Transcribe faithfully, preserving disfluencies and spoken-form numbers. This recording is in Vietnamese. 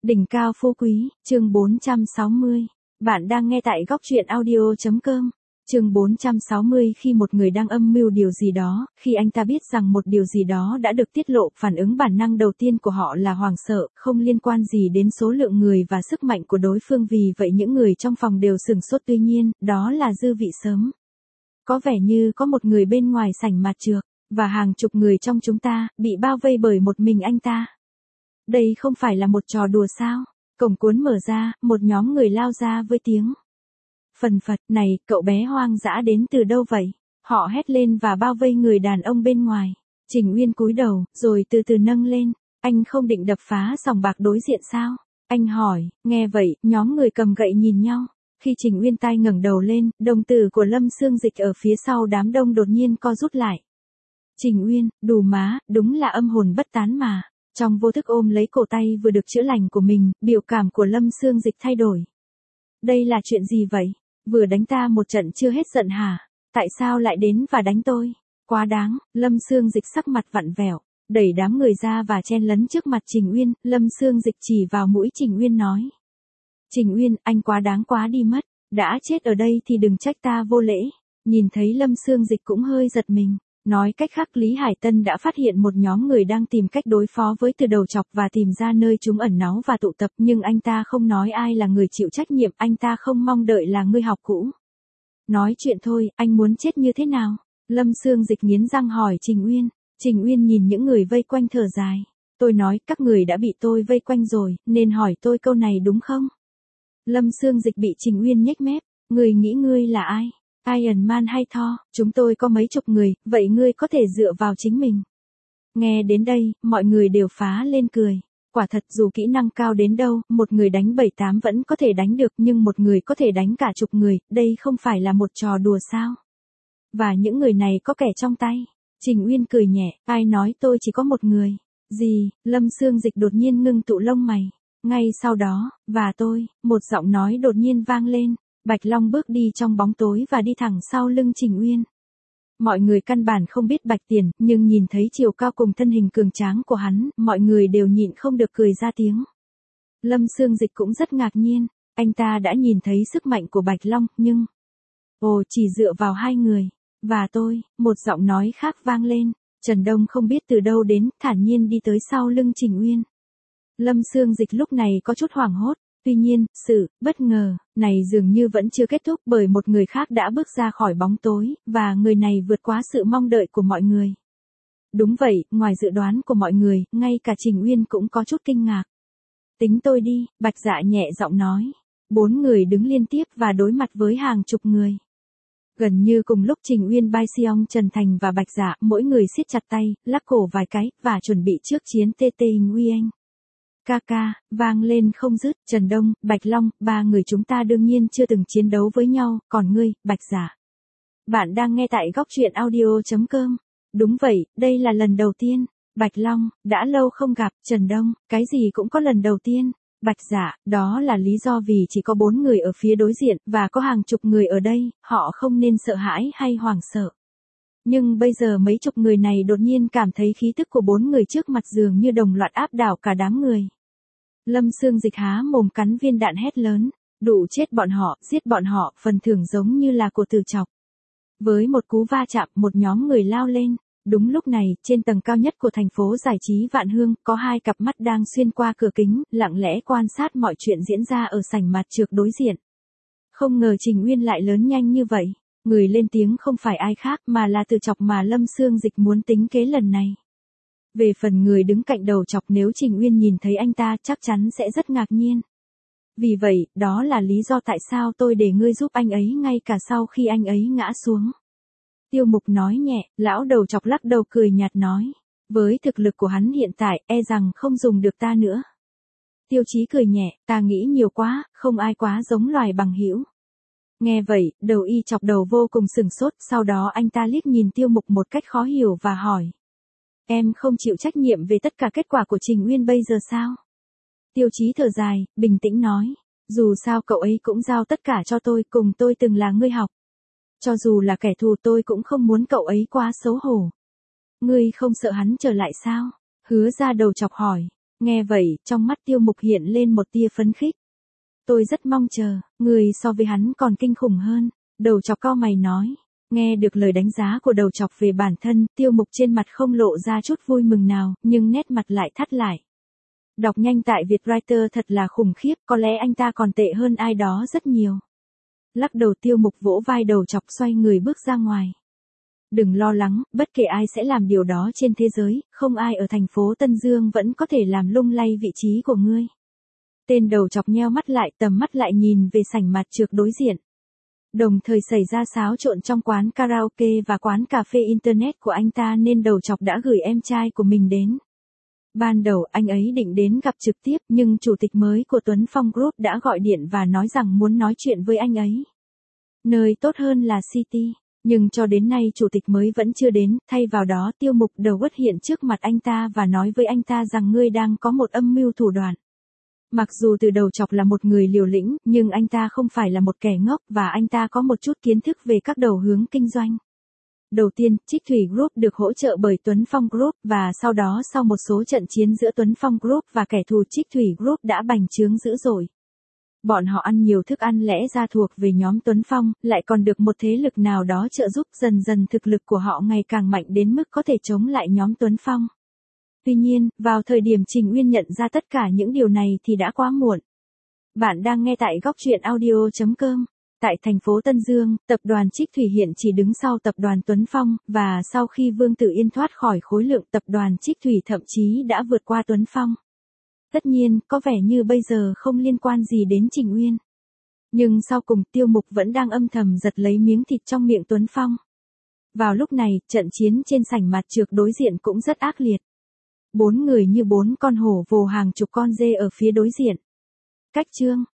Đỉnh cao phú quý, chương bốn trăm sáu mươi. Bạn đang nghe tại góc truyện audio chấm com. Chương bốn trăm sáu mươi khi một người đang âm mưu điều gì đó, khi anh ta biết rằng một điều gì đó đã được tiết lộ, phản ứng bản năng đầu tiên của họ là hoảng sợ, không liên quan gì đến số lượng người và sức mạnh của đối phương, vì vậy những người trong phòng đều sửng sốt. Tuy nhiên, đó là dư vị sớm. Có vẻ như có một người bên ngoài sảnh mặt trược, và hàng chục người trong chúng ta, bị bao vây bởi một mình anh ta. Đây không phải là một trò đùa sao? Cổng cuốn mở ra, một nhóm người lao ra với tiếng phần phật. Này, cậu bé hoang dã đến từ đâu vậy? Họ hét lên và bao vây người đàn ông bên ngoài. Trình Uyên cúi đầu, rồi từ từ nâng lên. Anh không định đập phá sòng bạc đối diện sao? Anh hỏi. Nghe vậy, nhóm người cầm gậy nhìn nhau. Khi Trình Uyên tai ngẩng đầu lên, đồng tử của Lâm Xương Dịch ở phía sau đám đông đột nhiên co rút lại. Trình Uyên, đù má, đúng là âm hồn bất tán mà. Trong vô thức ôm lấy cổ tay vừa được chữa lành của mình, biểu cảm của Lâm Xương Dịch thay đổi. Đây là chuyện gì vậy? Vừa đánh ta một trận chưa hết giận hả? Tại sao lại đến và đánh tôi? Quá đáng. Lâm Xương Dịch sắc mặt vặn vẹo, đẩy đám người ra và chen lấn trước mặt Trình Uyên. Lâm Xương Dịch chỉ vào mũi Trình Uyên nói. Trình Uyên, anh quá đáng quá đi mất. Đã chết ở đây thì đừng trách ta vô lễ. Nhìn thấy Lâm Xương Dịch cũng hơi giật mình. Nói cách khác, Lý Hải Tân đã phát hiện một nhóm người đang tìm cách đối phó với Từ Đầu Chọc và tìm ra nơi chúng ẩn náu và tụ tập, nhưng anh ta không nói ai là người chịu trách nhiệm, anh ta không mong đợi là người học cũ. Nói chuyện thôi, anh muốn chết như thế nào? Lâm Xương Dịch nghiến răng hỏi Trình Uyên. Trình Uyên nhìn những người vây quanh thở dài. Tôi nói, các người đã bị tôi vây quanh rồi, nên hỏi tôi câu này đúng không? Lâm Xương Dịch bị Trình Uyên nhếch mép. Người nghĩ ngươi là ai? Iron Man hay Thor? Chúng tôi có mấy chục người, vậy ngươi có thể dựa vào chính mình. Nghe đến đây, mọi người đều phá lên cười. Quả thật, dù kỹ năng cao đến đâu, một người đánh bảy tám vẫn có thể đánh được, nhưng một người có thể đánh cả chục người, đây không phải là một trò đùa sao? Và những người này có kẻ trong tay. Trình Uyên cười nhẹ, ai nói tôi chỉ có một người? Gì? Lâm Xương Dịch đột nhiên ngưng tụ lông mày. Ngay sau đó, và tôi, một giọng nói đột nhiên vang lên. Bạch Long bước đi trong bóng tối và đi thẳng sau lưng Trình Uyên. Mọi người căn bản không biết Bạch Tiền, nhưng nhìn thấy chiều cao cùng thân hình cường tráng của hắn, mọi người đều nhịn không được cười ra tiếng. Lâm Xương Dịch cũng rất ngạc nhiên, anh ta đã nhìn thấy sức mạnh của Bạch Long, nhưng... Ồ, chỉ dựa vào hai người. Và tôi, một giọng nói khác vang lên. Trần Đông không biết từ đâu đến, thản nhiên đi tới sau lưng Trình Uyên. Lâm Xương Dịch lúc này có chút hoảng hốt. Tuy nhiên, sự bất ngờ này dường như vẫn chưa kết thúc, bởi một người khác đã bước ra khỏi bóng tối, và người này vượt quá sự mong đợi của mọi người. Đúng vậy, ngoài dự đoán của mọi người, ngay cả Trình Uyên cũng có chút kinh ngạc. Tính tôi đi, Bạch Dạ nhẹ giọng nói. Bốn người đứng liên tiếp và đối mặt với hàng chục người. Gần như cùng lúc Trình Uyên, Bai Seong, Trần Thành và Bạch Dạ, mỗi người siết chặt tay, lắc cổ vài cái, và chuẩn bị trước chiến tê tê Nguyen. Ca ca, vang lên không dứt. Trần Đông, Bạch Long, ba người chúng ta đương nhiên chưa từng chiến đấu với nhau, còn ngươi, Bạch Dạ. Bạn đang nghe tại góc truyện audio chấm com. Đúng vậy, đây là lần đầu tiên. Bạch Long, đã lâu không gặp. Trần Đông, cái gì cũng có lần đầu tiên. Bạch Dạ, đó là lý do vì chỉ có bốn người ở phía đối diện, và có hàng chục người ở đây, họ không nên sợ hãi hay hoảng sợ. Nhưng bây giờ mấy chục người này đột nhiên cảm thấy khí tức của bốn người trước mặt dường như đồng loạt áp đảo cả đám người. Lâm Xương Dịch há mồm cắn viên đạn hét lớn. Đủ chết bọn họ, giết bọn họ, phần thưởng giống như là của Từ Chọc. Với một cú va chạm, một nhóm người lao lên. Đúng lúc này, trên tầng cao nhất của thành phố giải trí Vạn Hương, có hai cặp mắt đang xuyên qua cửa kính, lặng lẽ quan sát mọi chuyện diễn ra ở sảnh mặt trược đối diện. Không ngờ Trình Uyên lại lớn nhanh như vậy. Người lên tiếng không phải ai khác mà là Từ Chọc mà Lâm Xương Dịch muốn tính kế lần này. Về phần người đứng cạnh Đầu Chọc, nếu Trình Uyên nhìn thấy anh ta chắc chắn sẽ rất ngạc nhiên. Vì vậy, đó là lý do tại sao tôi để ngươi giúp anh ấy ngay cả sau khi anh ấy ngã xuống. Tiêu Mục nói nhẹ, lão Đầu Chọc lắc đầu cười nhạt nói. Với thực lực của hắn hiện tại, e rằng không dùng được ta nữa. Tiêu Chí cười nhẹ, ta nghĩ nhiều quá, không ai quá giống loài bằng hữu. Nghe vậy, Đầu Y Chọc đầu vô cùng sừng sốt, sau đó anh ta liếc nhìn Tiêu Mục một cách khó hiểu và hỏi. Em không chịu trách nhiệm về tất cả kết quả của Trình Uyên bây giờ sao? Tiêu Chí thở dài, bình tĩnh nói. Dù sao cậu ấy cũng giao tất cả cho tôi, cùng tôi từng là người học. Cho dù là kẻ thù tôi cũng không muốn cậu ấy quá xấu hổ. Ngươi không sợ hắn trở lại sao? Hứa Ra Đầu Chọc hỏi. Nghe vậy, trong mắt Tiêu Mục hiện lên một tia phấn khích. Tôi rất mong chờ, người so với hắn còn kinh khủng hơn. Đầu chọc cau mày nói. Nghe được lời đánh giá của đầu chọc về bản thân, Tiêu Mục trên mặt không lộ ra chút vui mừng nào, nhưng nét mặt lại thắt lại. Đọc nhanh tại Vietwriter thật là khủng khiếp, có lẽ anh ta còn tệ hơn ai đó rất nhiều. Lắc đầu Tiêu Mục vỗ vai đầu chọc xoay người bước ra ngoài. Đừng lo lắng, bất kể ai sẽ làm điều đó trên thế giới, không ai ở thành phố Tân Dương vẫn có thể làm lung lay vị trí của ngươi. Tên đầu chọc nheo mắt lại, tầm mắt lại nhìn về sảnh mặt trược đối diện. Đồng thời xảy ra xáo trộn trong quán karaoke và quán cà phê internet của anh ta nên đầu chọc đã gửi em trai của mình đến. Ban đầu anh ấy định đến gặp trực tiếp nhưng chủ tịch mới của Tuấn Phong Group đã gọi điện và nói rằng muốn nói chuyện với anh ấy. Nơi tốt hơn là City, nhưng cho đến nay chủ tịch mới vẫn chưa đến, thay vào đó Tiêu Mục đầu quất hiện trước mặt anh ta và nói với anh ta rằng ngươi đang có một âm mưu thủ đoạn. Mặc dù từ đầu chọc là một người liều lĩnh, nhưng anh ta không phải là một kẻ ngốc và anh ta có một chút kiến thức về các đầu hướng kinh doanh. Đầu tiên, Trích Thủy Group được hỗ trợ bởi Tuấn Phong Group và sau đó sau một số trận chiến giữa Tuấn Phong Group và kẻ thù Trích Thủy Group đã bành trướng dữ dội. Bọn họ ăn nhiều thức ăn lẽ ra thuộc về nhóm Tuấn Phong, lại còn được một thế lực nào đó trợ giúp, dần dần thực lực của họ ngày càng mạnh đến mức có thể chống lại nhóm Tuấn Phong. Tuy nhiên, vào thời điểm Trình Uyên nhận ra tất cả những điều này thì đã quá muộn. Bạn đang nghe tại góc truyện audio chấm com. Tại thành phố Tân Dương, tập đoàn Trích Thủy hiện chỉ đứng sau tập đoàn Tuấn Phong, và sau khi Vương Tử Yên thoát khỏi khối lượng, tập đoàn Trích Thủy thậm chí đã vượt qua Tuấn Phong. Tất nhiên, có vẻ như bây giờ không liên quan gì đến Trình Uyên. Nhưng sau cùng Tiêu Mục vẫn đang âm thầm giật lấy miếng thịt trong miệng Tuấn Phong. Vào lúc này, trận chiến trên sảnh mặt trược đối diện cũng rất ác liệt. Bốn người như bốn con hổ vồ hàng chục con dê ở phía đối diện. Cách chương